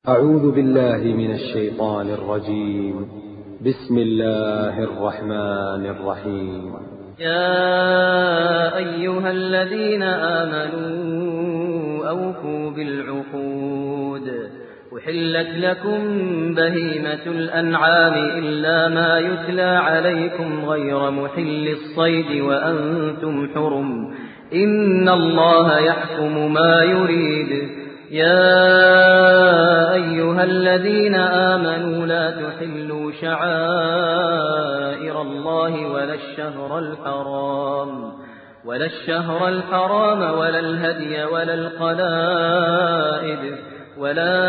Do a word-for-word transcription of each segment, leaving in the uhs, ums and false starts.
أعوذ بالله من الشيطان الرجيم. بسم الله الرحمن الرحيم. يا أيها الذين آمنوا أوفوا بالعقود. أحلت لكم بهيمة الأنعام إلا ما يتلى عليكم غير محل الصيد وأنتم حرم، إن الله يحكم ما يريد. يا أيها الذين آمنوا لا تحلوا شعائر الله ولا الشهر الحرام ولا الشهر الحرام ولا الهدي ولا القلائد ولا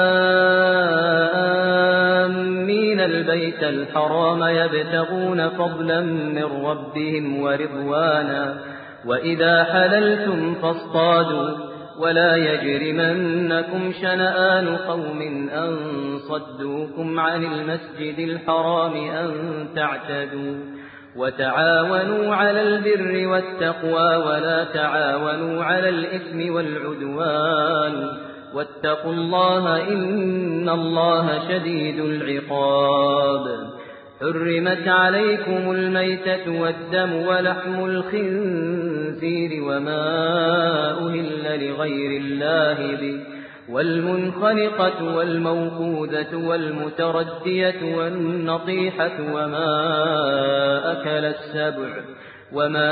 آمين البيت الحرام يبتغون فضلا من ربهم ورضوانا، وإذا حللتم فاصطادوا، ولا يجرمنكم شنآن قوم أن صدوكم عن المسجد الحرام أن تعتدوا، وتعاونوا على البر والتقوى ولا تعاونوا على الإثم والعدوان، واتقوا الله إن الله شديد العقاب. حرمت عليكم الميتة والدم ولحم الخنزير وما أهل لغير الله به، والمنخنقة والموقوذة والمتردية والنطيحة وما أكل السبع وما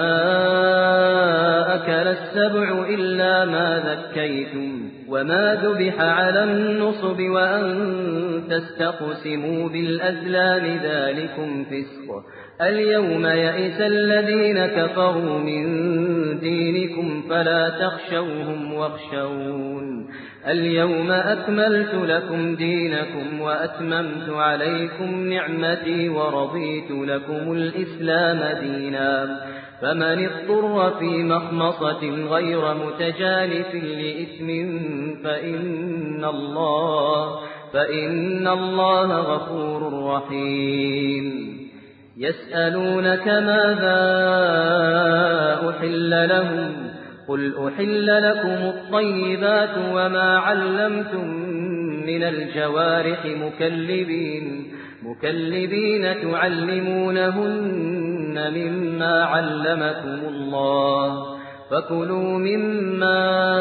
أكل السبع إلا ما ذكيتم وما ذبح على النصب وأن تستقسموا بالأزلام ذلكم فسق. اليوم يئس الذين كفروا من دينكم فلا تخشوهم واخشون. اليوم أكملت لكم دينكم وأتممت عليكم نعمتي ورضيت لكم الإسلام دينا، فمن اضطر في مخمصة غير متجانف لإثم فإن الله, فإن الله غفور رحيم. يسألونك ماذا أحل لهم، قل أحل لكم الطيبات وما علمتم من الجوارح مكلبين, مكلبين تعلمونهن مما علمكم الله، فكلوا مما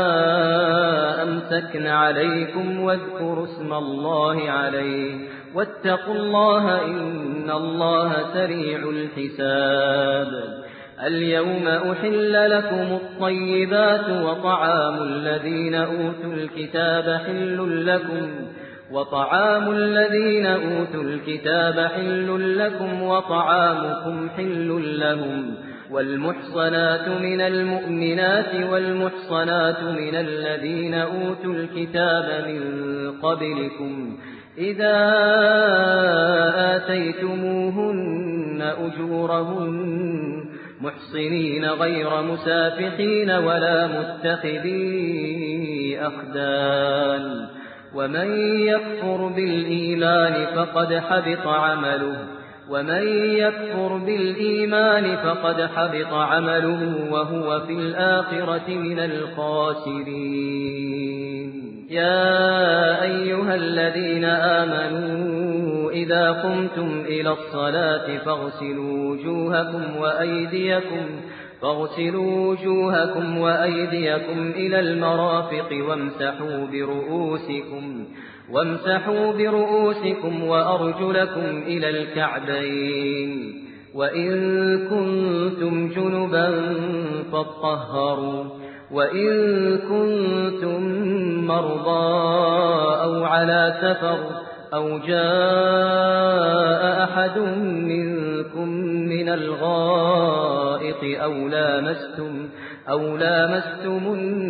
أمسكن عليكم واذكروا اسم الله عليه، واتقوا الله إن الله سريع الحساب. اليوم أحل لكم الطيبات وطعام الذين أوتوا الكتاب حل لكم وطعام الذين أوتوا الكتاب حل لكم وطعامكم حل لهم، والمحصنات من المؤمنات والمحصنات من الذين أوتوا الكتاب من قبلكم إذا آتيتموهن أجورهن محصنين غير مسافحين ولا متخذي أخدان، ومن يكفر بالإيمان فقد حبط عمله ومن يكفر بالإيمان فقد حبط عمله وهو في الآخرة من الخاسرين. يا أيها الذين آمنوا إذا قمتم إلى الصلاة فاغسلوا وجوهكم وأيديكم فاغسلوا وجوهكم وأيديكم إلى المرافق وامسحوا برؤوسكم وامسحوا برؤوسكم وأرجلكم إلى الكعبين، وإن كنتم جنبا فاطهروا، وإن كنتم مرضى أو على سفر أو جاء أحد منكم من الغائط أو لامستم أو لامستم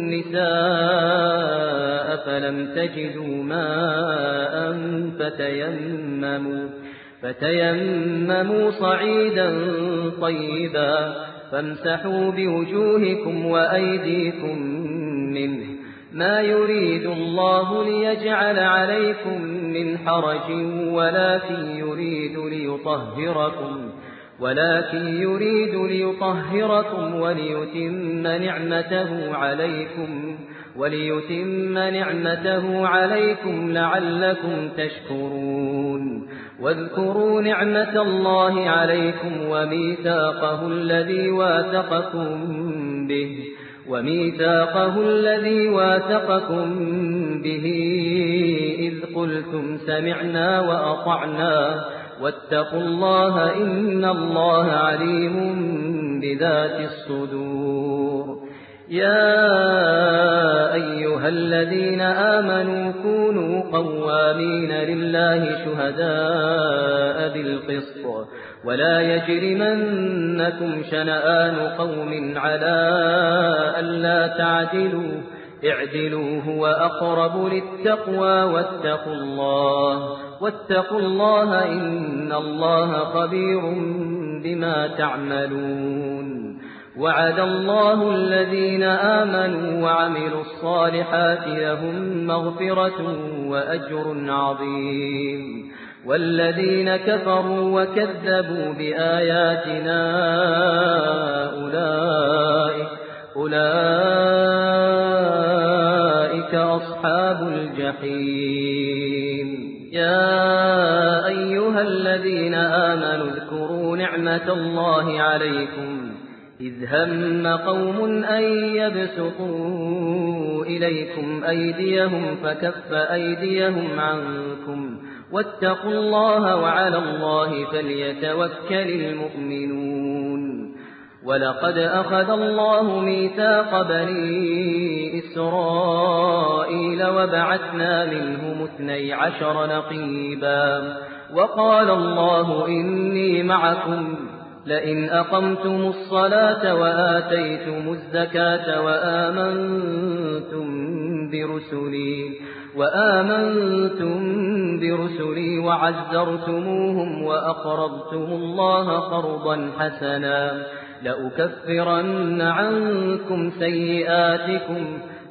النساء فلم تجدوا ماء فتيمموا, فتيمموا صعيدا طيبا فامسحوا بوجوهكم وأيديكم منه، ما يريد الله ليجعل عليكم من حرج ولكن يريد ليطهركم ولكن يريد ليطهركم وليتم نعمته عليكم وليتم نعمته عليكم لعلكم تشكرون واذكروا نعمة الله عليكم وميثاقه الذي واثقكم به وميثاقه الذي واثقكم به إذ قلتم سمعنا وأطعنا واتقوا الله إن الله عليم بذات الصدور. يا أيها الذين آمنوا كونوا قوامين لله شهداء بالقسط ولا يجرمنكم شنآن قوم على ألا تعدلوا اعدلوا هو أقرب للتقوى واتقوا الله واتقوا الله إن الله خبير بما تعملون. وعد الله الذين آمنوا وعملوا الصالحات لهم مغفرة وأجر عظيم والذين كفروا وكذبوا بآياتنا أولئك, أولئك أصحاب الجحيم. يا أيها الذين آمنوا اذكروا نعمة الله عليكم إذ هم قوم أن يبسطوا إليكم أيديهم فكف أيديهم عنكم واتقوا الله وعلى الله فليتوكل المؤمنون. ولقد أخذ الله ميثاق بني إسرائيل وبعثنا منهم اثني عشر نقيبا وقال الله إني معكم لئن أقمتم الصلاة وآتيتم الزكاة وآمنتم برسلي وآمنتم برسلي وعزرتموهم وأقرضتم الله قرضا حسنا لأكفرن عنكم سيئاتكم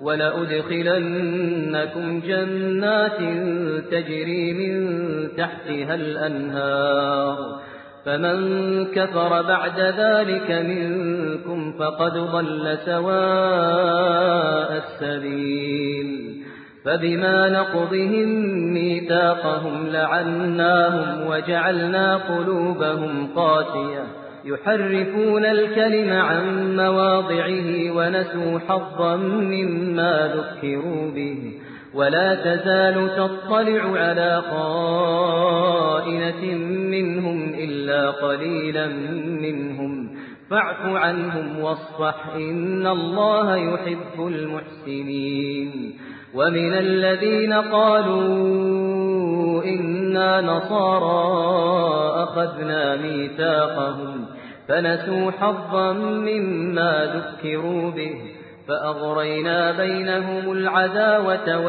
ولأدخلنكم جنات تجري من تحتها الأنهار فمن كفر بعد ذلك منكم فقد ضل سواء السبيل. فبما نقضهم ميثاقهم لعناهم وجعلنا قلوبهم قاسية يحرفون الكلم عن مواضعه ونسوا حظا مما ذكروا به ولا تزال تطلع على خائنة منهم إلا قليلا منهم فاعف عنهم واصفح إن الله يحب المحسنين. ومن الذين قالوا إنا نصارى أخذنا ميثاقهم فنسوا حظا مما ذكروا به فأغرينا بينهم العداوة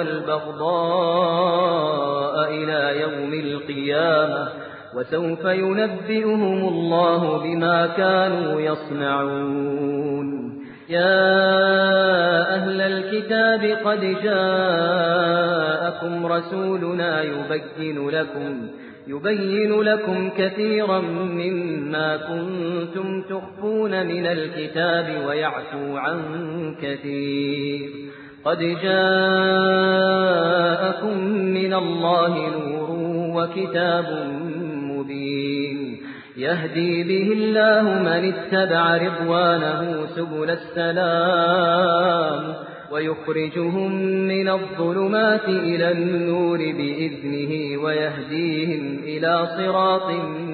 والبغضاء إلى يوم القيامة وسوف ينبئهم الله بما كانوا يصنعون. يا أهل الكتاب قد جاءكم رسولنا يبين لكم يبين لكم كثيرا مما كنتم تخفون من الكتاب ويعفو عن كثير. قد جاءكم من الله نور وكتاب مبين يهدي به الله من اتبع رضوانه سبل السلام ويخرجهم من الظلمات إلى النور بإذنه ويهديهم إلى صراط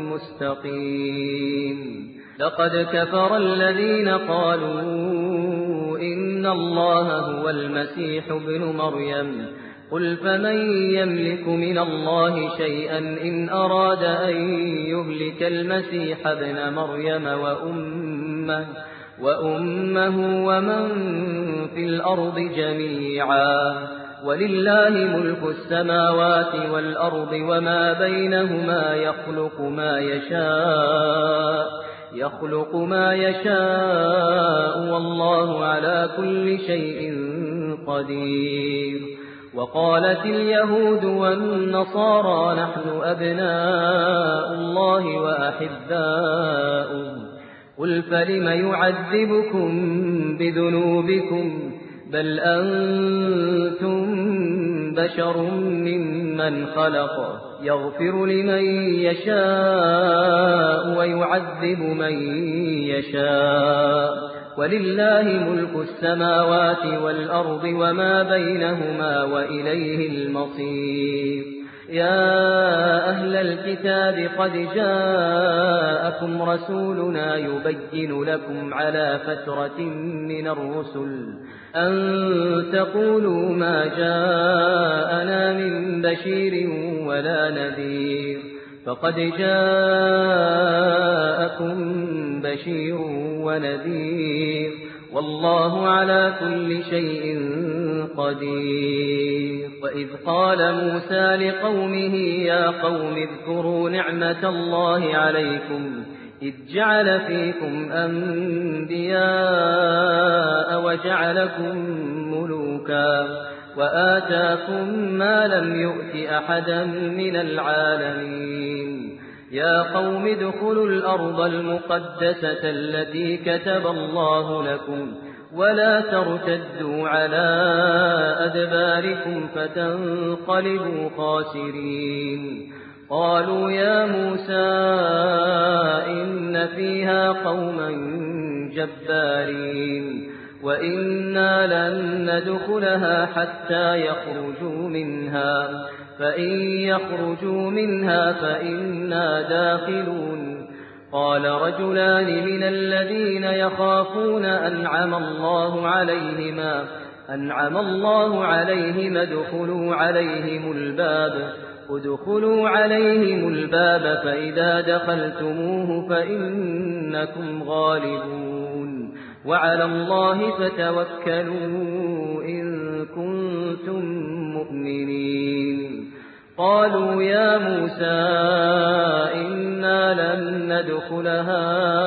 مستقيم. لقد كفر الذين قالوا إن الله هو المسيح ابن مريم قل فمن يملك من الله شيئا إن أراد أن يهلك المسيح ابن مريم وأمه وأمه ومن في الأرض جميعا ولله ملك السماوات والأرض وما بينهما يخلق ما يشاء يخلق ما يشاء والله على كل شيء قدير. وقالت اليهود والنصارى نحن أبناء الله وأحباؤه قل فلم يعذبكم بذنوبكم بل أنتم بشر ممن خلق يغفر لمن يشاء ويعذب من يشاء ولله ملك السماوات والأرض وما بينهما وإليه المصير يا أهل الكتاب قد جاءكم رسولنا يبين لكم على فترة من الرسل أن تقولوا ما جاءنا من بشير ولا نذير فقد جاءكم بشير ونذير والله على كل شيء قدير وإذ قال موسى لقومه يا قوم اذكروا نعمة الله عليكم إذ جعل فيكم أنبياء وجعلكم ملوكا وآتاكم ما لم يؤت أحدا من العالمين يا قوم ادخلوا الأرض المقدسة التي كتب الله لكم ولا ترتدوا على أدباركم فتنقلبوا خاسرين قالوا يا موسى إن فيها قوما جبارين وإنا لن ندخلها حتى يخرجوا منها فإن يخرجوا منها فإنا داخلون قال رجلان من الذين يخافون أنعم الله عليهما أنعم الله عليهم ادخلوا عليهم الباب ادخلوا عليهم الباب فإذا دخلتموه فإنكم غالبون وعلى الله فتوكلوا إن كنتم مؤمنين قالوا يا موسى إنا لن ندخلها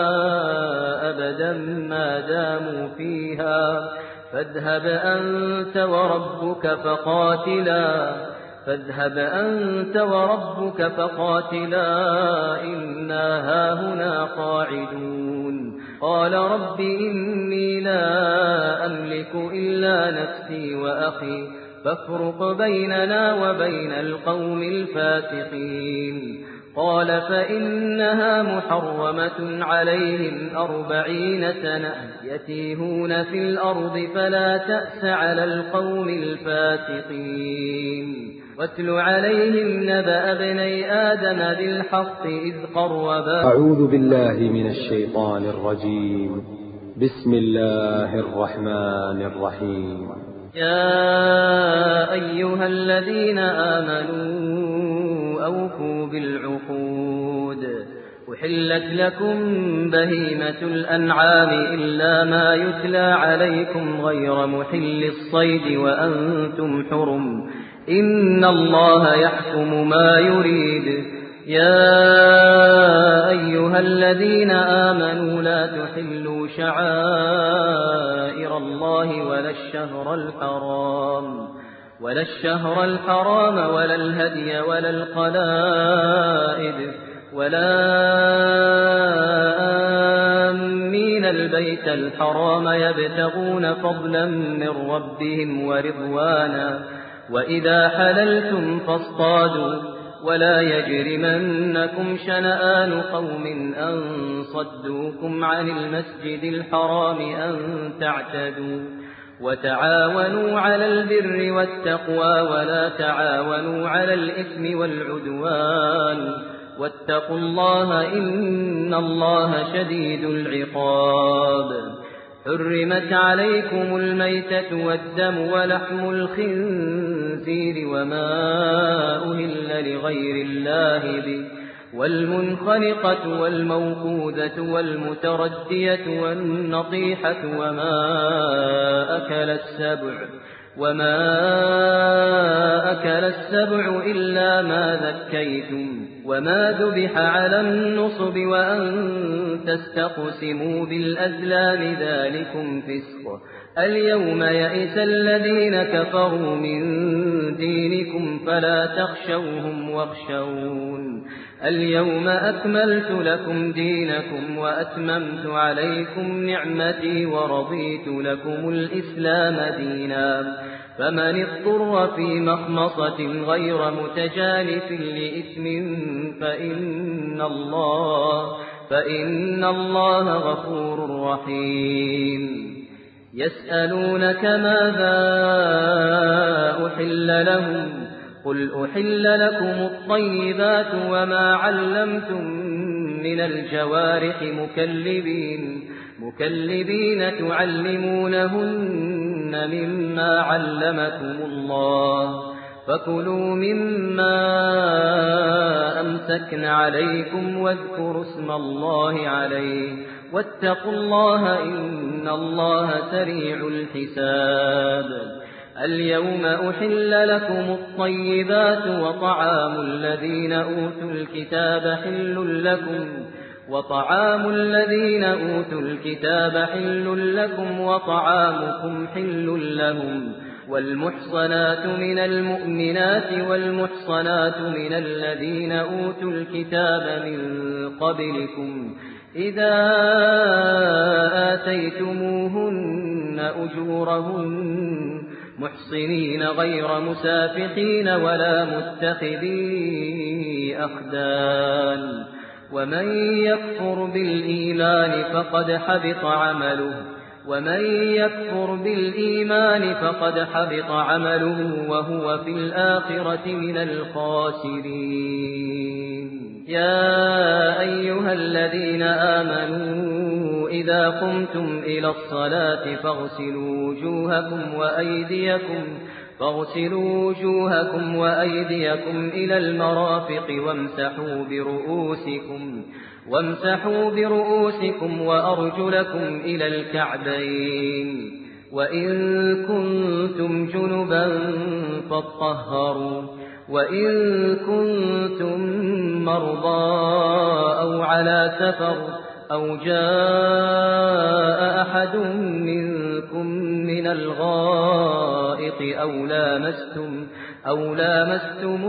أبدا ما داموا فيها فاذهب أنت وربك فقاتلا فاذهب أنت وربك فقاتلا إنا هاهنا قاعدون قال رب إني لا أملك إلا نفسي وأخي فافرق بيننا وبين القوم الفاسقين قال فإنها محرمة عليهم أربعين سنة يتيهون في الأرض فلا تأس على القوم الفاسقين واتل عليهم نبأ ابني آدم بالحق إذ قربا أعوذ بالله من الشيطان الرجيم بسم الله الرحمن الرحيم يا أيها الذين آمنوا أوفوا بالعقود أحلت لكم بهيمة الأنعام إلا ما يتلى عليكم غير محل الصيد وأنتم حرم إن الله يحكم ما يريد يا أيها الذين آمنوا لا تحلوا شعائر الله ولا الشهر الحرام ولا الشهر الحرام ولا الهدي ولا القلائد ولا آمين البيت الحرام يبتغون فضلا من ربهم ورضوانا وإذا حللتم فاصطادوا ولا يجرمنكم شنآن قوم أن صدوكم عن المسجد الحرام أن تعتدوا وتعاونوا على البر والتقوى ولا تعاونوا على الإثم والعدوان واتقوا الله إن الله شديد العقاب حرمت عليكم الميتة والدم ولحم الخنزير وما أهل لغير الله به والمنخنقة والموقوذة والمتردية والنطيحة وما أكل السبع وما أكل السبع إلا ما ذكيتم وما ذبح على النصب وأن تستقسموا بالأزلام ذلكم فسق. اليوم يئس الذين كفروا من دينكم فلا تخشوهم واخشون. اليوم أكملت لكم دينكم وأتممت عليكم نعمتي ورضيت لكم الإسلام دينا. فمن اضطر في مخمصة غير متجانف لإثم فإن الله, فإن الله غفور رحيم. يسألونك ماذا أحل لهم قل أحل لكم الطيبات وما علمتم من الجوارح مكلبين, مكلبين تعلمونهن مما علمكم الله فكلوا مما أمسكن عليكم واذكروا اسم الله عليه واتقوا الله إن الله سريع الحساب. اليوم أحل لكم الطيبات وطعام الذين أوتوا الكتاب حل لكم وطعام الذين أوتوا الكتاب حل لكم وطعامكم حل لهم والمحصنات من المؤمنات والمحصنات من الذين أوتوا الكتاب من قبلكم إذا آتيتموهن أجورهن محصنين غير مسافحين ولا متخذي أخدان. ومن يكفر بالإيمان فقد حبط عمله ومن يكفر بالإيمان فقد حبط عمله وهو في الآخرة من الخاسرين. يا أيها الذين آمنوا إذا قمتم إلى الصلاة فاغسلوا وجوهكم وأيديكم فاغسلوا وجوهكم وأيديكم إلى المرافق وامسحوا برؤوسكم وامسحوا برؤوسكم وأرجلكم إلى الكعبين وإن كنتم جنبا فاطهروا وإن كنتم مرضى أو على سفر أو جاء أحد منكم من الغائط أو لامستم أو لامستم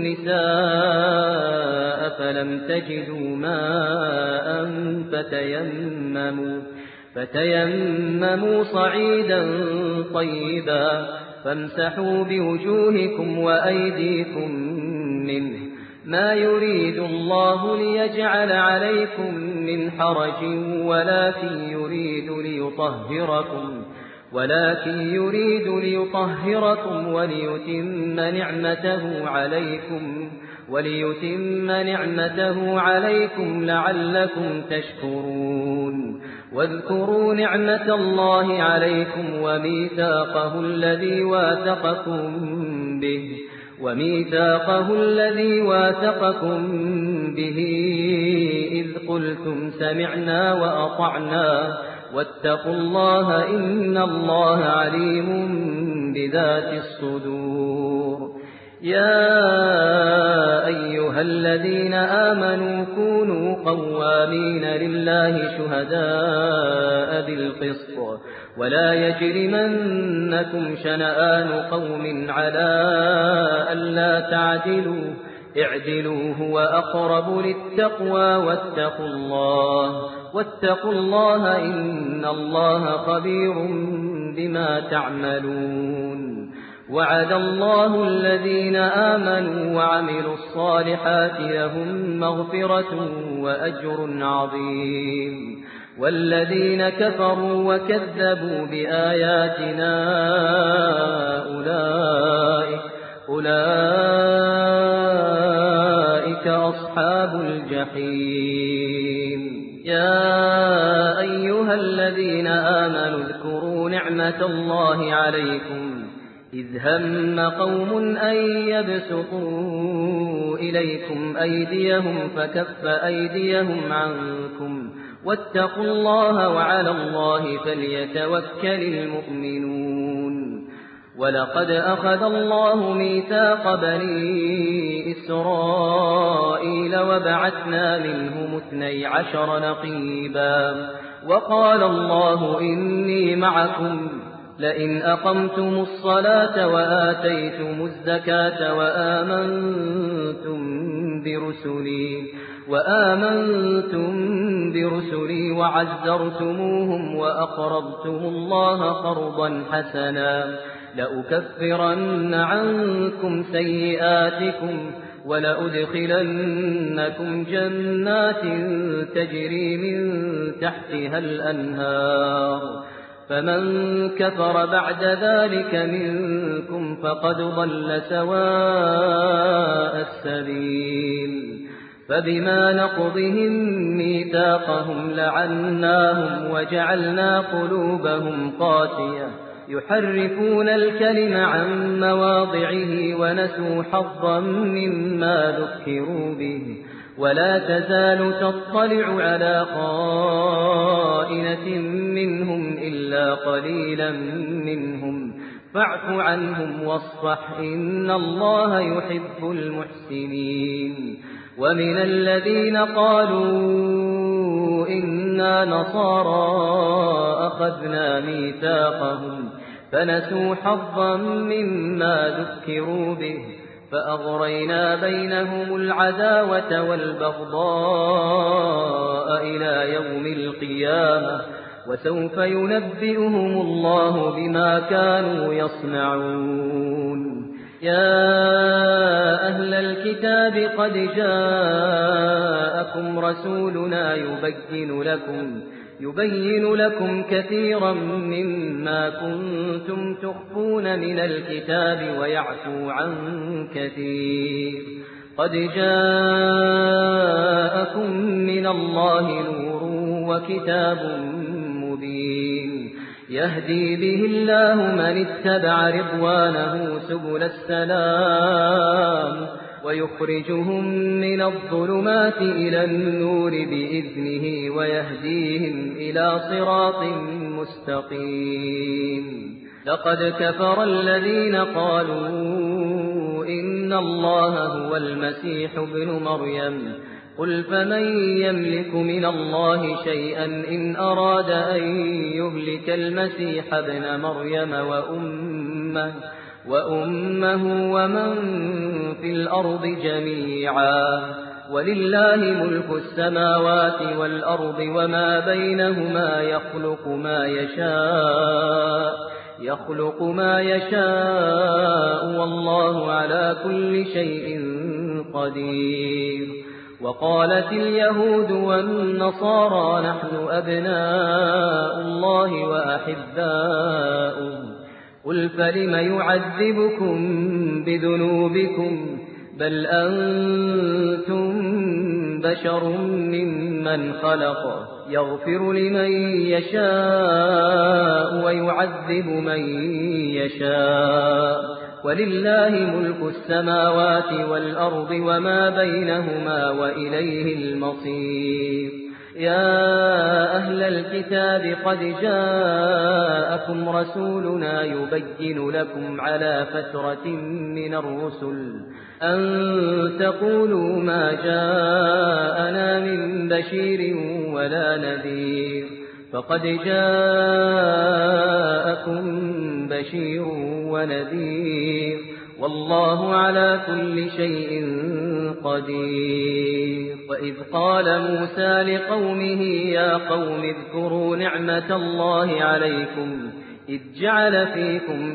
النساء فلم تجدوا ماء فتيمموا فتيمموا صعيدا طيبا فامسحوا بوجوهكم وأيديكم منه ما يريد الله ليجعل عليكم من حرج ولكن يريد ليطهركم ولكن يريد ليطهركم وليتم نعمته عليكم وليتم نعمته عليكم لعلكم تشكرون. واذكروا نعمة الله عليكم وميثاقه الذي واثقكم به وميثاقه الذي واثقكم به إذ قلتم سمعنا وأطعنا واتقوا الله إن الله عليم بذات الصدور. يا أيها الذين آمنوا كونوا قوامين لله شهداء بالقسط ولا يجرمنكم شنآن قوم على ألا تعدلوا اعدلوا هو أقرب للتقوى واتقوا الله واتقوا الله إن الله خبير بما تعملون. وعد الله الذين آمنوا وعملوا الصالحات لهم مغفرة وأجر عظيم والذين كفروا وكذبوا بآياتنا أولئك, أولئك أصحاب الجحيم. يا أيها الذين آمنوا اذكروا نعمة الله عليكم إذ هم قوم أن يبسطوا إليكم أيديهم فكف أيديهم عنكم واتقوا الله وعلى الله فليتوكل المؤمنون. ولقد أخذ الله ميثاق بني إسرائيل وبعثنا منهم اثني عشر نقيبا وقال الله إني معكم لئن أقمتم الصلاة وآتيتم الزكاة وآمنتم برسلي وآمنتم برسلي وعزرتموهم وأقرضتم الله قرضا حسنا لأكفرن عنكم سيئاتكم ولأدخلنكم جنات تجري من تحتها الأنهار فمن كفر بعد ذلك منكم فقد ضل سواء السبيل فبما نقضهم ميثاقهم لعناهم وجعلنا قلوبهم قاسية يحرفون الكلم عن مواضعه ونسوا حظا مما ذكروا به ولا تزال تطلع على خائنة منهم إلا قليلا منهم فاعف عنهم واصفح إن الله يحب المحسنين ومن الذين قالوا إنا نصارى أخذنا ميثاقهم فنسوا حظا مما ذكروا به فأغرينا بينهم العداوة والبغضاء إلى يوم القيامة وسوف ينبئهم الله بما كانوا يصنعون يا أهل الكتاب قد جاءكم رسولنا يبين لكم يبين لكم كثيرا مما كنتم تخفون من الكتاب ويعفو عن كثير قد جاءكم من الله نور وكتاب مبين يهدي به الله من اتبع رضوانه سبل السلام ويخرجهم من الظلمات إلى النور بإذنه ويهديهم إلى صراط مستقيم لقد كفر الذين قالوا إن الله هو المسيح ابن مريم قل فمن يملك من الله شيئا إن أراد أن يهلك المسيح ابن مريم وأمه وأمه ومن في الأرض جميعا ولله ملك السماوات والأرض وما بينهما يخلق ما يشاء يخلق ما يشاء والله على كل شيء قدير وقالت اليهود والنصارى نحن أبناء الله وأحباؤه قل فلم يعذبكم بذنوبكم بل أنتم بشر ممن خلق يغفر لمن يشاء ويعذب من يشاء ولله ملك السماوات والأرض وما بينهما وإليه المصير يا أهل الكتاب قد جاءكم رسولنا يبين لكم على فترة من الرسل أن تقولوا ما جاءنا من بشير ولا نذير فقد جاءكم بشير ونذير والله على كل شيء قدير وإذ قال موسى لقومه يا قوم اذكروا نعمة الله عليكم إذ جعل فيكم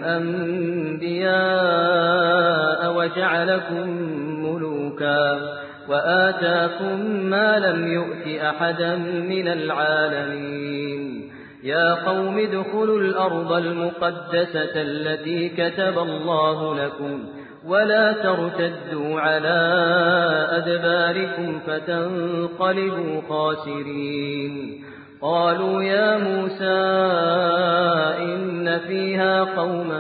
أنبياء وجعلكم ملوكا وآتاكم ما لم يؤت أحدا من العالمين يا قوم ادخلوا الأرض المقدسة التي كتب الله لكم ولا ترتدوا على أدباركم فتنقلبوا خاسرين قالوا يا موسى إن فيها قوما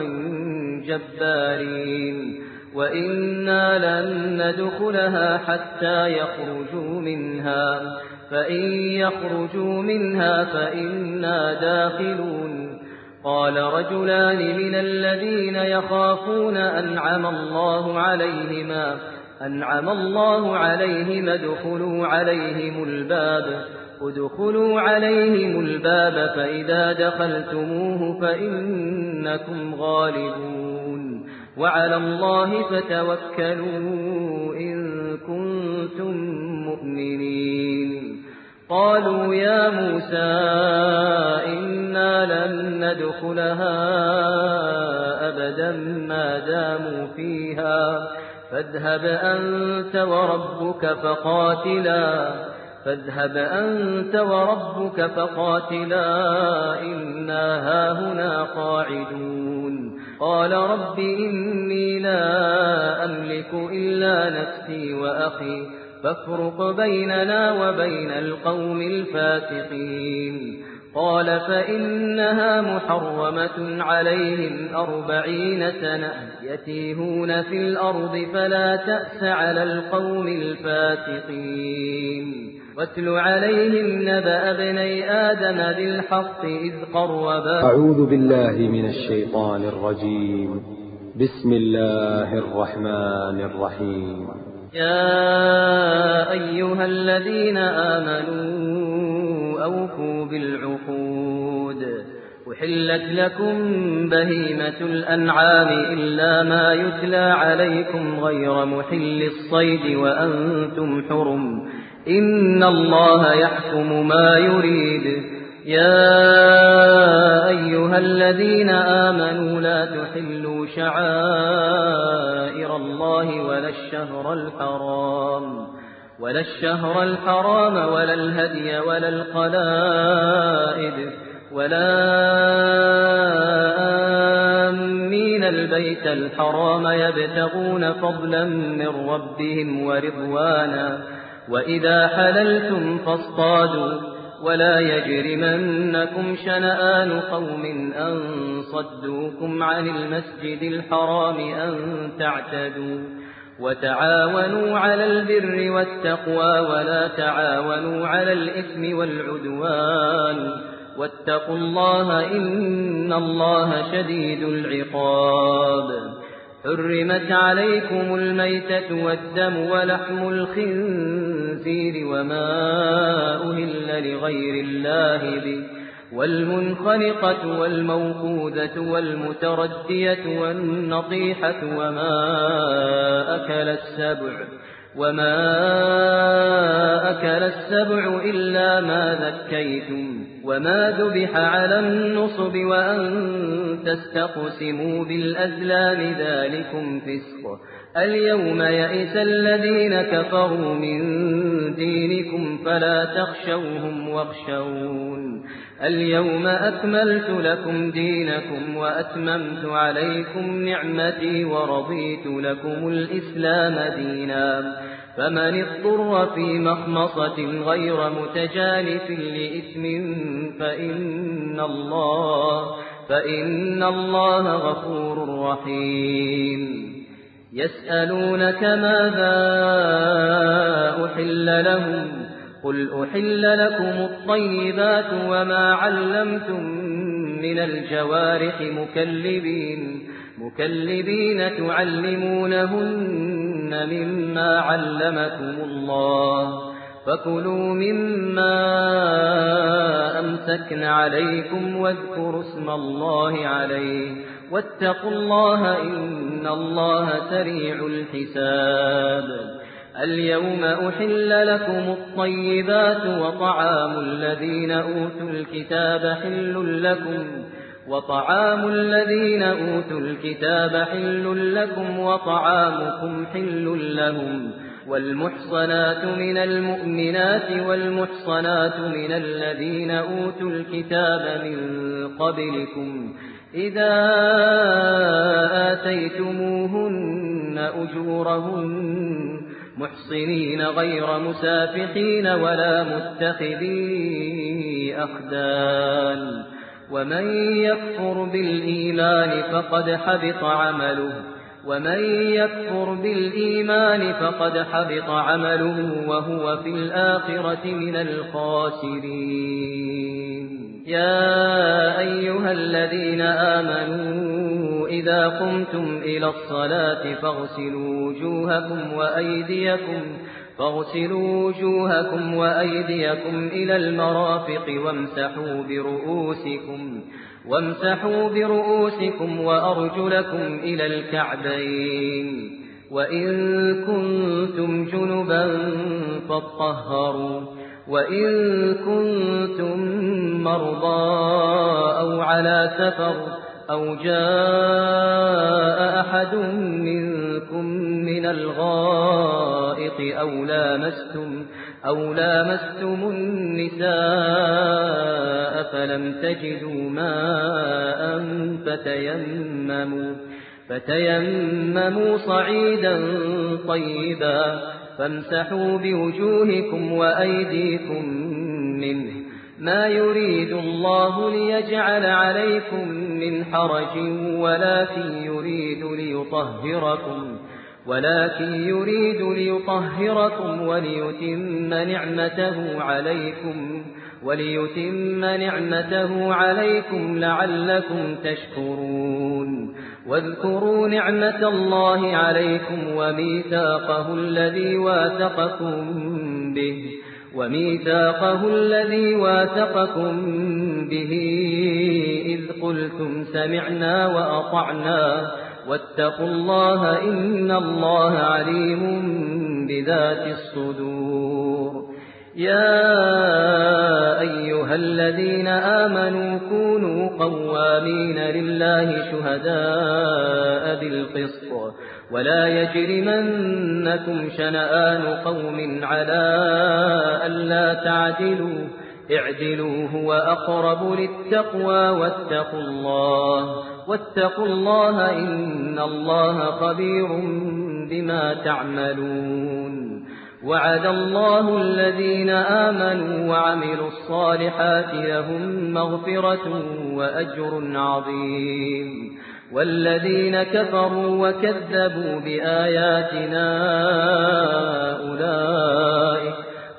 جبارين وإنا لن ندخلها حتى يخرجوا منها فإن يخرجوا منها فإنا داخلون قال رجلان من الذين يخافون أنعم الله عليهما أنعم الله عليهم ادخلوا عليهم الباب ادخلوا عليهم الباب فإذا دخلتموه فإنكم غالبون وعلى الله فتوكلوا إن كنتم مؤمنين قالوا يا موسى إنا لن ندخلها أبدا ما داموا فيها فاذهب أنت وربك فقاتلا فاذهب أنت وربك فقاتلا إنا هاهنا قاعدون قال رب إني لا أملك إلا نفسي وأخي فافرق بيننا وبين القوم الفاسقين قال فإنها محرمة عليهم أربعين سنة يتيهون في الأرض فلا تأس على القوم الفاسقين واتل عليهم نبأ ابني آدم بالحق إذ قربا أعوذ بالله من الشيطان الرجيم بسم الله الرحمن الرحيم يا أيها الذين آمنوا أوفوا بالعقود أحلت لكم بهيمة الأنعام إلا ما يتلى عليكم غير محل الصيد وأنتم حرم إن الله يحكم ما يريد يا أيها الذين آمنوا لا تحلوا شعائر الله ولا الشهر الحرام ولا الشهر الحرام ولا الهدي ولا القلائد ولا آمين البيت الحرام يبتغون فضلا من ربهم ورضوانا وإذا حللتم فاصطادوا ولا يجرمنكم شنآن قوم أن صدوكم عن المسجد الحرام أن تعتدوا وتعاونوا على البر والتقوى ولا تعاونوا على الإثم والعدوان واتقوا الله إن الله شديد العقاب حرمت عليكم الميتة والدم ولحم الخنزير وما أهل لغير الله به والمنخنقة والموقوذة والمتردية والنطيحة وما أكل السبع وما أكل السبع إلا ما ذكيتم وما ذبح على النصب وأن تستقسموا بالأزلام ذلكم فسق اليوم يئس الذين كفروا من دينكم فلا تخشوهم واخشون اليوم أكملت لكم دينكم وأتممت عليكم نعمتي ورضيت لكم الإسلام دينا فمن اضطر في مخمصة غير متجانف لإثم فإن الله فإن الله غفور رحيم يسألونك ماذا أحل لهم قل أحل لكم الطيبات وما علمتم من الجوارح مكلبين مكلبين تعلمونهن مما علمكم الله فكلوا مما أمسكن عليكم واذكروا اسم الله عليه واتقوا الله إن الله سريع الحساب اليوم أحل لكم الطيبات وطعام الذين أوتوا الكتاب حل لكم وطعام الذين أوتوا الكتاب حل لكم وطعامكم حل لهم والمحصنات من المؤمنات والمحصنات من الذين أوتوا الكتاب من قبلكم إذا آتيتموهن أجورهن محصنين غير مسافحين ولا متخذي أخدان ومن يكفر بالإيمان فقد حبط عمله ومن يكفر بالإيمان فقد حبط عمله وهو في الآخرة من الخاسرين. يا أيها الذين آمنوا إذا قمتم إلى الصلاة فاغسلوا وجوهكم وأيديكم فاغسلوا وجوهكم وأيديكم إلى المرافق وامسحوا برؤوسكم وامسحوا برؤوسكم وأرجلكم إلى الكعبين وإن كنتم جنبا فاطهروا وإن كنتم مرضى أو على سفر أو جاء أحد منكم من الغائط أو لامستم أو لامستم النساء فلم تجدوا ماء فتيمموا فتيمموا صعيدا طيبا فامسحوا بوجوهكم وأيديكم منه ما يريد الله ليجعل عليكم من حرج ولكن يريد ليطهركم ولكن يريد ليطهركم وليتم نعمته عليكم وليتم نعمته عليكم لعلكم تشكرون. واذكروا نعمة الله عليكم وميثاقه الذي واثقكم به وميثاقه الذي واثقكم به إذ قلتم سمعنا وأطعنا واتقوا الله إن الله عليم بذات الصدور. يا أيها الذين آمنوا كونوا قوامين لله شهداء بالقسط ولا يجرمنكم شنآن قوم على ألا تعدلوا اعدلوا هو أقرب للتقوى واتقوا الله واتقوا الله إن الله خبير بما تعملون. وعد الله الذين آمنوا وعملوا الصالحات لهم مغفرة وأجر عظيم والذين كفروا وكذبوا بآياتنا أولئك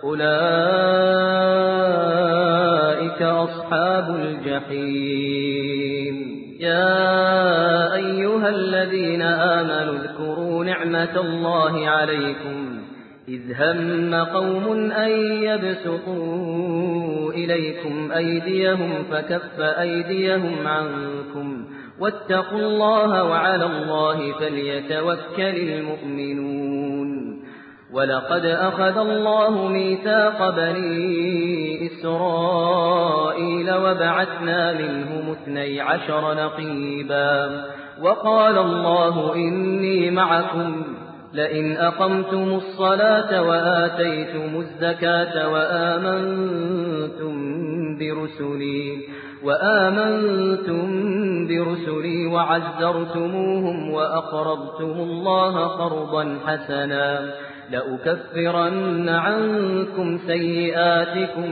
أولئك أصحاب الجحيم. يا أيها الذين آمنوا اذكروا نعمة الله عليكم إذ هم قوم أن يبسطوا إليكم أيديهم فكف أيديهم عنكم واتقوا الله وعلى الله فليتوكل المؤمنون. ولقد أخذ الله ميثاق بني إسرائيل وبعثنا منهم اثني عشر نقيبا وقال الله إني معكم لئن أقمتم الصلاة وآتيتم الزكاة وآمنتم برسلي وآمنتم برسلي وعزرتموهم وأقرضتم الله قرضا حسنا لأكفرن عنكم سيئاتكم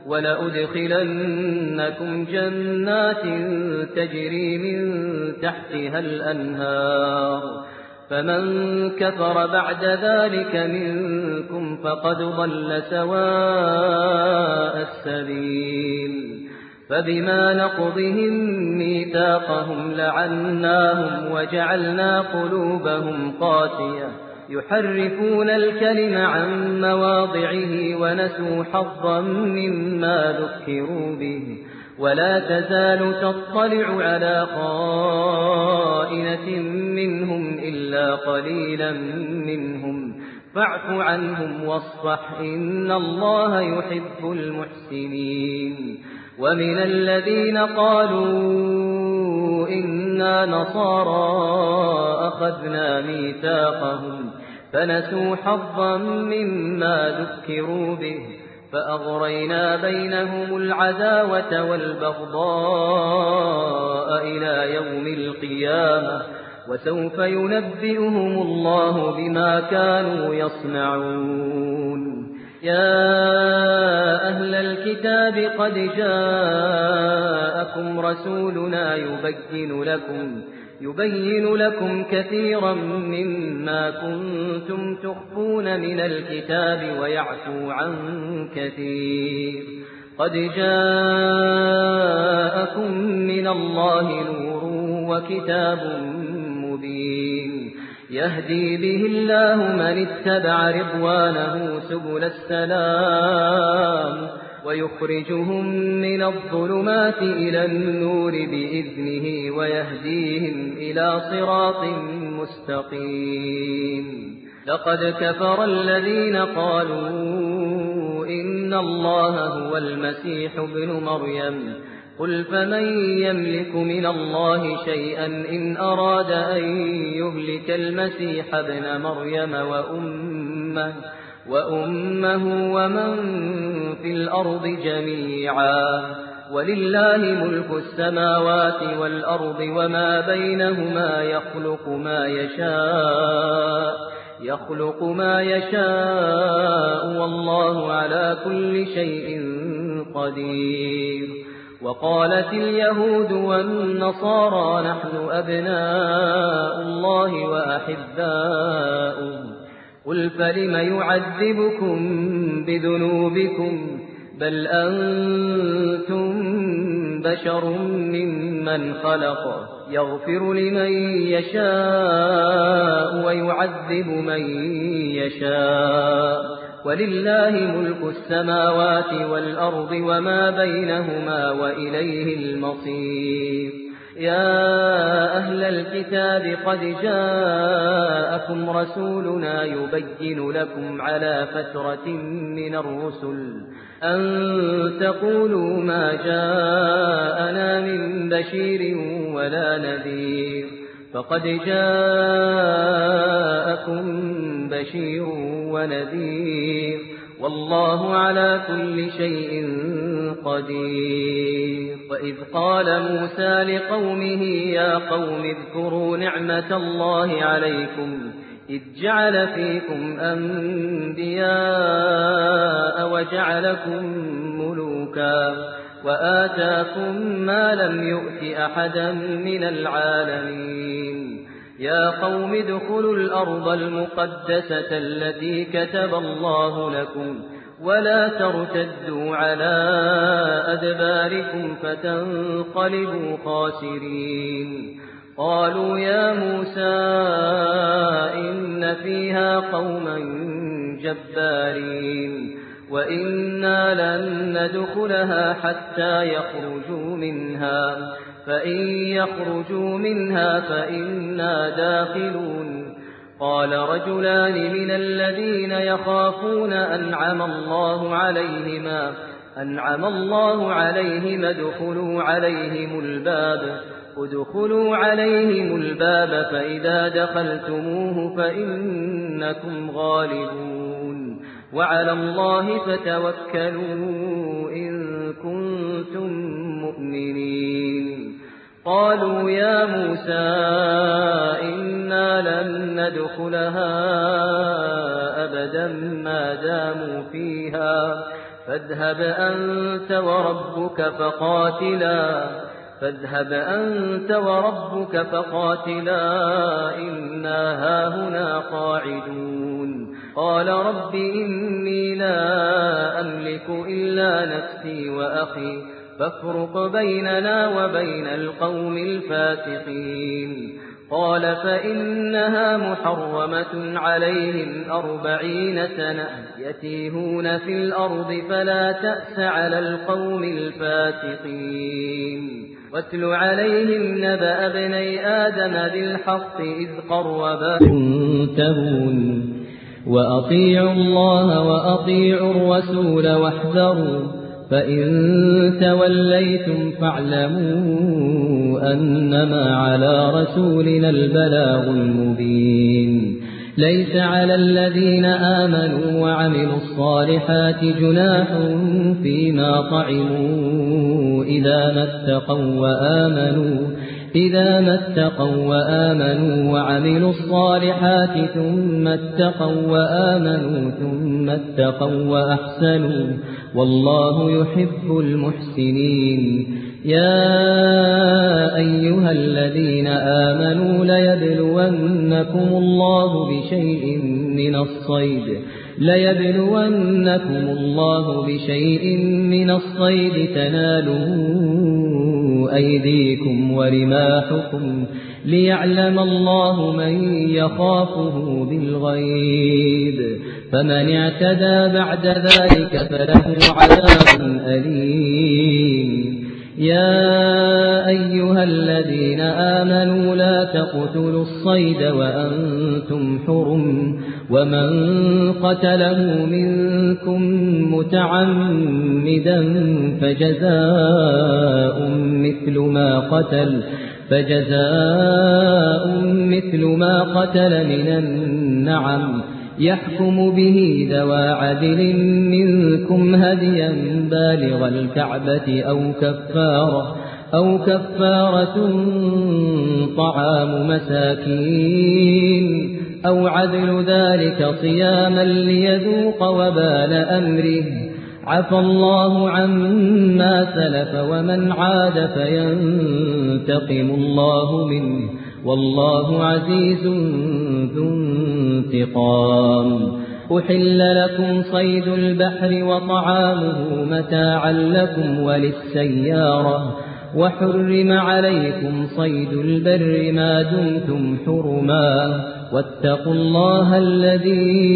ولأدخلنكم جنات تجري من تحتها الأنهار فمن كفر بعد ذلك منكم فقد ضل سواء السبيل. فبما نقضهم ميثاقهم لعناهم وجعلنا قلوبهم قاسية يحرفون الكلم عن مواضعه ونسوا حظا مما ذكروا به ولا تزال تطلع على خائنة منهم إلا قليلا منهم فاعف عنهم واصفح إن الله يحب المحسنين. ومن الذين قالوا إنا نصارى أخذنا ميثاقهم فنسوا حظا مما ذكروا به فأغرينا بينهم العداوة والبغضاء إلى يوم القيامة وسوف ينبئهم الله بما كانوا يصنعون. يا أهل الكتاب قد جاءكم رسولنا يبين لكم يبين لكم كثيرا مما كنتم تخفون من الكتاب ويعفو عن كثير. قد جاءكم من الله نور وكتاب مبين يهدي به الله من اتبع رضوانه سبل السلام ويخرجهم من الظلمات إلى النور بإذنه ويهديهم إلى صراط مستقيم. لقد كفر الذين قالوا إن الله هو المسيح ابن مريم قل فمن يملك من الله شيئا إن أراد أن يهلك المسيح ابن مريم وأمه, وأمه ومن في الأرض جميعا ولله ملك السماوات والأرض وما بينهما يخلق ما يشاء يخلق ما يشاء والله على كل شيء قدير. وقالت اليهود والنصارى نحن أبناء الله وأحباؤه قل فلم يعذبكم بذنوبكم بل أنتم بشر ممن خلق يغفر لمن يشاء ويعذب من يشاء ولله ملك السماوات والأرض وما بينهما وإليه المصير. يا أهل الكتاب قد جاءكم رسولنا يبين لكم على فترة من الرسل أن تقولوا ما جاءنا من بشير ولا نذير فقد جاءكم بشير ونذير والله على كل شيء قدير. وإذ قال موسى لقومه يا قوم اذكروا نعمة الله عليكم إذ جعل فيكم أنبياء وجعلكم ملوكا وآتاكم ما لم يؤت أحدا من العالمين. يا قوم ادخلوا الأرض المقدسة التي كتب الله لكم ولا ترتدوا على أدباركم فتنقلبوا خاسرين. قالوا يا موسى إن فيها قوما جبارين وإنا لن ندخلها حتى يخرجوا منها فإن يخرجوا منها فإنا داخلون. قال رجلان من الذين يخافون أنعم الله عليهما أنعم الله عليهم ادخلوا عليهم الباب ادخلوا عليهم الباب فإذا دخلتموه فإنكم غالبون وعلى الله فتوكلوا إن كنتم مؤمنين. قالوا يا موسى إنا لن ندخلها أبدا ما داموا فيها فاذهب أنت وربك فقاتلا فاذهب أنت وربك فقاتلا إنا هاهنا قاعدون. قال رب إني لا أملك إلا نفسي وأخي فافرق بيننا وبين القوم الفاسقين. قال فإنها محرمة عليهم أربعين سنة يتيهون في الأرض فلا تأس على القوم الفاسقين. واتل عليهم نبأ ابني آدم بالحق إذ قربا تنتهون وأطيعوا الله وأطيعوا الرسول واحذروا فإن توليتم فاعلموا أنما على رسولنا البلاغ المبين. ليس على الذين آمنوا وعملوا الصالحات جناح فيما طعموا إذا ما اتقوا وآمنوا إذا ما اتقوا وآمنوا وعملوا الصالحات ثم اتقوا وآمنوا ثم اتقوا وأحسنوا والله يحب المحسنين. يا أيها الذين آمنوا ليبلونكم الله بشيء من الصيد ليبلونكم الله بشيء من الصيد تناله أيديكم ورماحكم ليعلم الله من يخافه بالغيب فمن اعتدى بعد ذلك فله عذاب أليم. يا أيها الذين آمنوا لا تقتلوا الصيد وأنتم حرم ومن قتله منكم متعمدا فجزاء مثل ما قتل فجزاء مثل ما قتل من النعم يحكم به ذوى عدل منكم هديا بالغ الكعبة أو كفارة أو كفارة طعام مساكين أو عدل ذلك صياما ليذوق وبال أمره عفى الله عما سلف ومن عاد فينتقم الله منه والله عزيز ذو انتقام. أحل لكم صيد البحر وطعامه متاعا لكم وللسيارة وحرم عليكم صيد البر ما دمتم حرما واتقوا الله الذي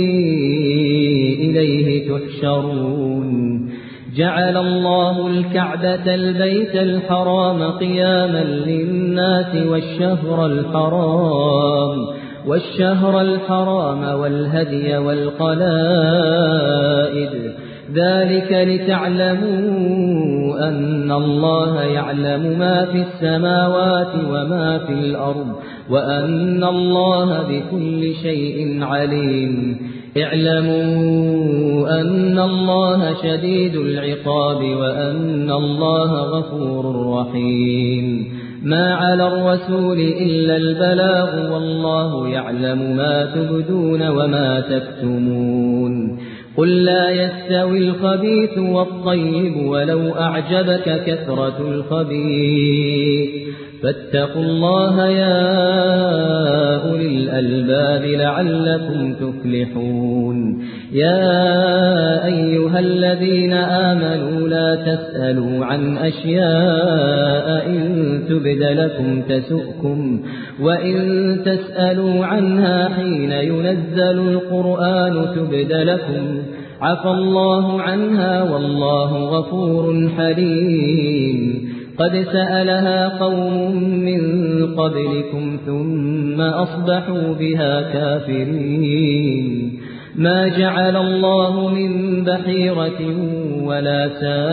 إليه تحشرون. جعل الله الكعبة البيت الحرام قياما للناس والشهر الحرام والشهر الحرام والهدي والقلائد ذلك لتعلموا أن الله يعلم ما في السماوات وما في الأرض وأن الله بكل شيء عليم. اعلموا أن الله شديد العقاب وأن الله غفور رحيم. ما على الرسول إلا البلاغ والله يعلم ما تبدون وما تكتمون. قل لا يستوي الخبيث والطيب ولو أعجبك كثرة الخبيث فاتقوا الله يا أولي الألباب لعلكم تفلحون. يا أيها الذين آمنوا لا تسألوا عن أشياء إن تبد لكم تسؤكم وإن تسألوا عنها حين ينزل القرآن تبد لكم عفى الله عنها والله غفور حليم. قد سألها قوم من قبلكم ثم أصبحوا بها كافرين. ما جعل الله من بحيرة ولا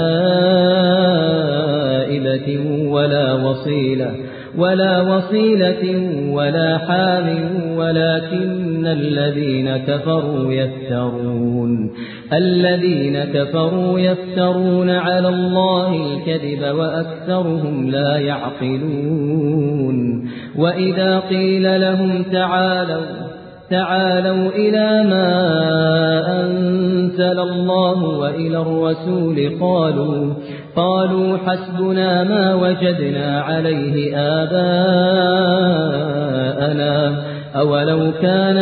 سائبة ولا وصيلة ولا وصيلة ولا حام ولكن الذين كفروا يفترون الذين كفروا يفترون على الله الكذب وأكثرهم لا يعقلون. وإذا قيل لهم تعالوا تعالوا إلى ما أنزل الله وإلى الرسول قالوا قالوا حسبنا ما وجدنا عليه آباءنا أولو كان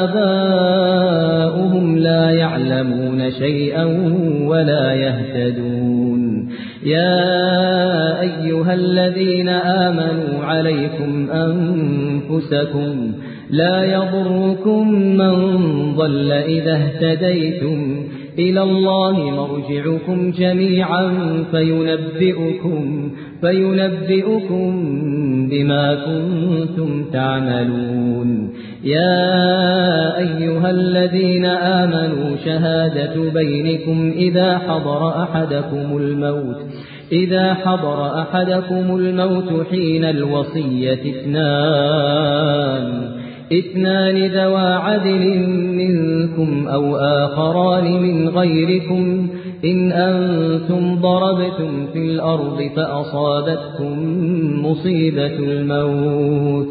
آباؤهم لا يعلمون شيئا ولا يهتدون. يا أيها الذين آمنوا عليكم أنفسكم لا يضركم من ضل إذا اهتديتم إلى الله مرجعكم جميعا فينبئكم فينبئكم بما كنتم تعملون. يا أيها الذين آمنوا شهادة بينكم إذا حضر أحدكم الموت إذا حضر أحدكم الموت حين الوصية اثنان اثنان ذوى عدل منكم أو آخران من غيركم إن أنتم ضربتم في الأرض فأصابتكم مصيبة الموت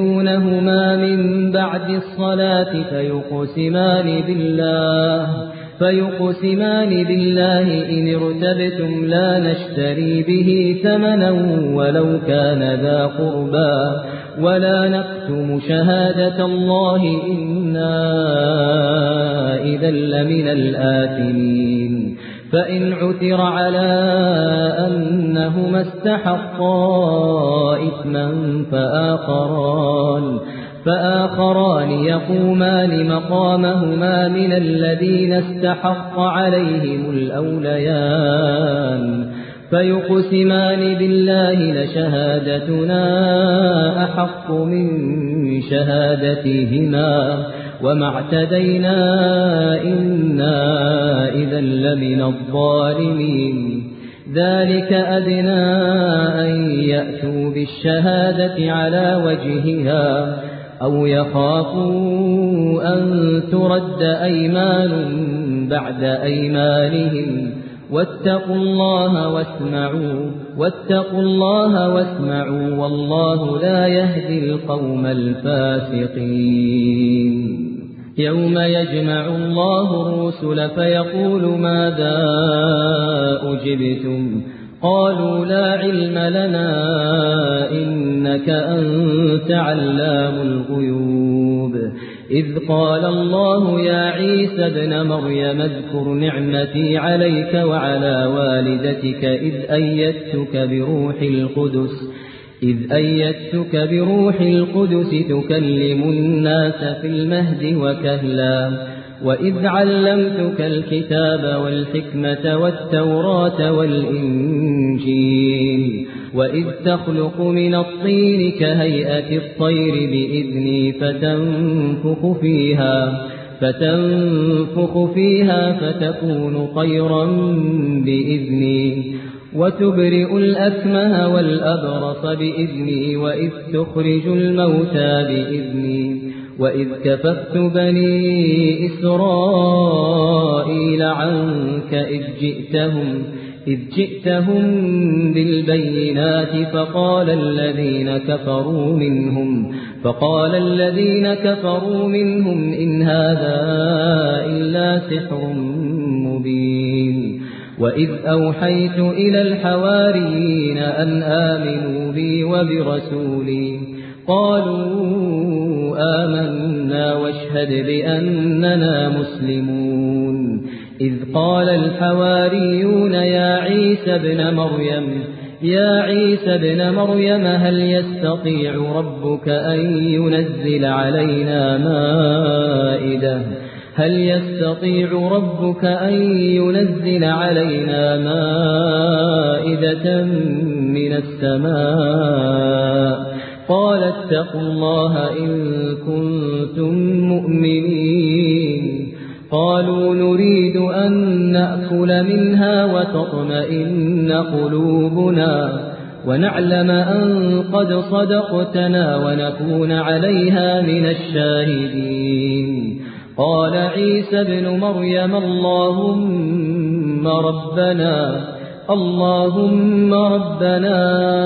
تحبسونهما من بعد الصلاة فيقسمان بالله فيقسمان بالله إن ارتبتم لا نشتري به ثمنا ولو كان ذا قربى ولا نكتم شهادة الله إنا إذا لمن الآثمين فإن عثر على أنهما استحقا إثما فآخران فآخران يقومان مقامهما من الذين استحق عليهم الأوليان فيقسمان بالله لشهادتنا أحق من شهادتهما وما اعتدينا إنا إذا لمن الظالمين ذلك أدنى أن يأتوا بالشهادة على وجهها أو يخافوا أن ترد أيمان بعد أيمانهم واتقوا الله واسمعوا واتقوا الله واسمعوا والله لا يهدي القوم الفاسقين يوم يجمع الله الرسل فيقول ماذا أجبتم قالوا لا علم لنا إنك أنت علام الغيوب إذ قال الله يا عيسى ابن مريم اذكر نعمتي عليك وعلى والدتك إذ أيدتك بروح القدس إذ أيدتك بروح القدس تكلم الناس في المهد وكهلا وإذ علمتك الكتاب والحكمة والتوراة والإنجيل وإذ تخلق من الطين كهيئة الطير بإذني فتنفخ فيها فتنفخ فيها فتكون طيرا بإذني وتبرئ الأكمه والأبرص بإذني وإذ تخرج الموتى بإذني وإذ كففت بني إسرائيل عنك إذ جئتهم إذ جئتهم بالبينات فقال الذين كفروا منهم فقال الذين كفروا منهم إن هذا إلا سحر مبين وإذ أوحيت إلى الحواريين أن آمنوا بي وبرسولي قالوا آمنا واشهد بأننا مسلمون إذ قال الحواريون يا عيسى ابن مريم يا عيسى ابن مريم هل يستطيع ربك أن ينزل علينا مائدة هل يستطيع ربك أن ينزل علينا مائدة من السماء قال اتقوا الله إن كنتم مؤمنين قالوا نريد أن نأكل منها وتطمئن قلوبنا ونعلم أن قد صدقتنا ونكون عليها من الشاهدين قال عيسى ابن مريم اللهم ربنا اللهم ربنا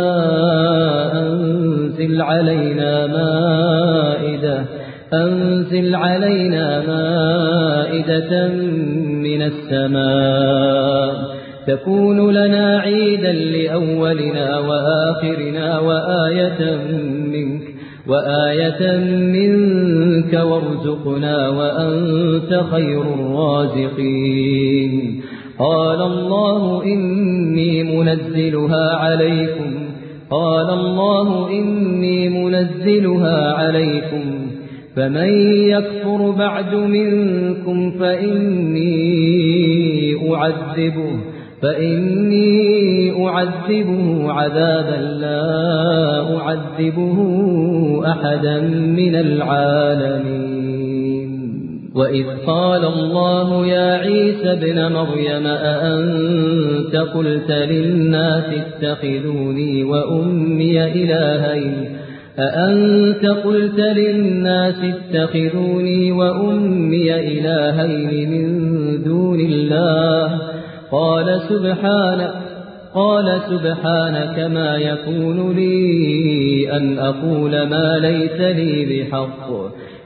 أنزل علينا مائدة أنزل علينا مائدة من السماء تكون لنا عيدا لأولنا وآخرنا وآية منك وآية منك وارزقنا وأنت خير الرازقين قال الله إني منزلها عليكم قال الله إني منزلها عليكم فمن يكفر بعد منكم فإني أعذبه فإني أعذبه عذابا لا أعذبه أحدا من العالمين وإذ قال الله يا عيسى ابن مريم أأنت قلت للناس اتخذوني وأمي إلهين أأنت قلت للناس اتخذوني وأمي إلهين من دون الله قال سبحانك قال سبحانك ما يكون لي أن أقول ما ليس لي بحق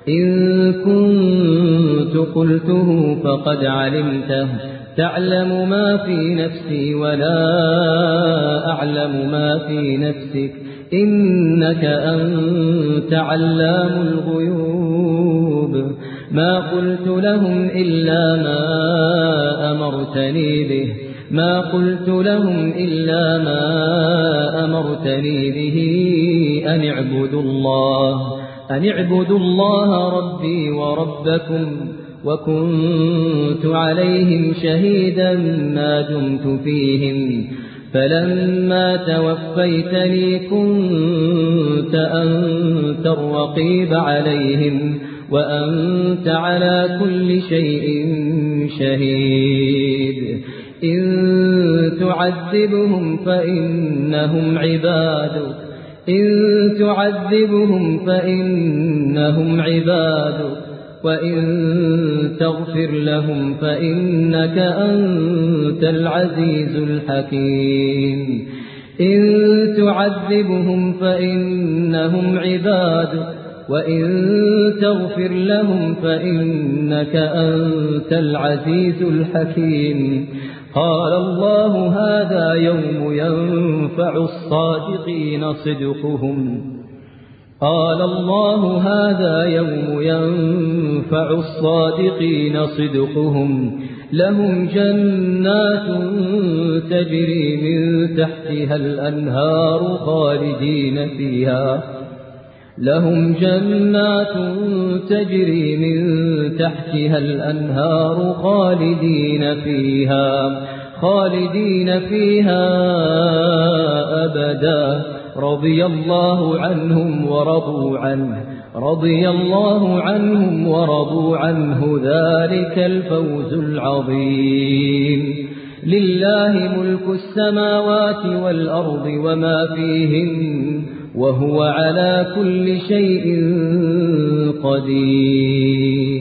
إن كنت قلته فقد علمته تعلم ما في نفسي ولا أعلم ما في نفسك إنك أنت علام الغيوب ما قلت لهم إلا ما أمرتني به ما قلت لهم إلا ما أمرتني به أن اعبدوا الله أن اعبدوا الله ربي وربكم وكنت عليهم شهيدا ما دمت فيهم فلما توفيتني كنت أنت الرقيب عليهم وأنت على كل شيء شهيد إن تعذبهم فإنهم عبادك إن تعذبهم فإنهم عبادك وإن تغفر لهم فإنك أنت العزيز الحكيم إن تعذبهم فإنهم عبادك وإن تغفر لهم فإنك أنت العزيز الحكيم قال الله هذا يوم ينفع الصادقين صدقهم قال الله هذا يوم ينفع الصادقين صدقهم لهم جنات تجري من تحتها الأنهار خالدين فيها لهم جنات تجري من تحتها الأنهار خالدين فيها خالدين فيها أبدا رضي الله عنهم ورضوا عنه رضي الله عنهم ورضوا عنه ذلك الفوز العظيم لله ملك السماوات والأرض وما فيهن وهو على كل شيء قدير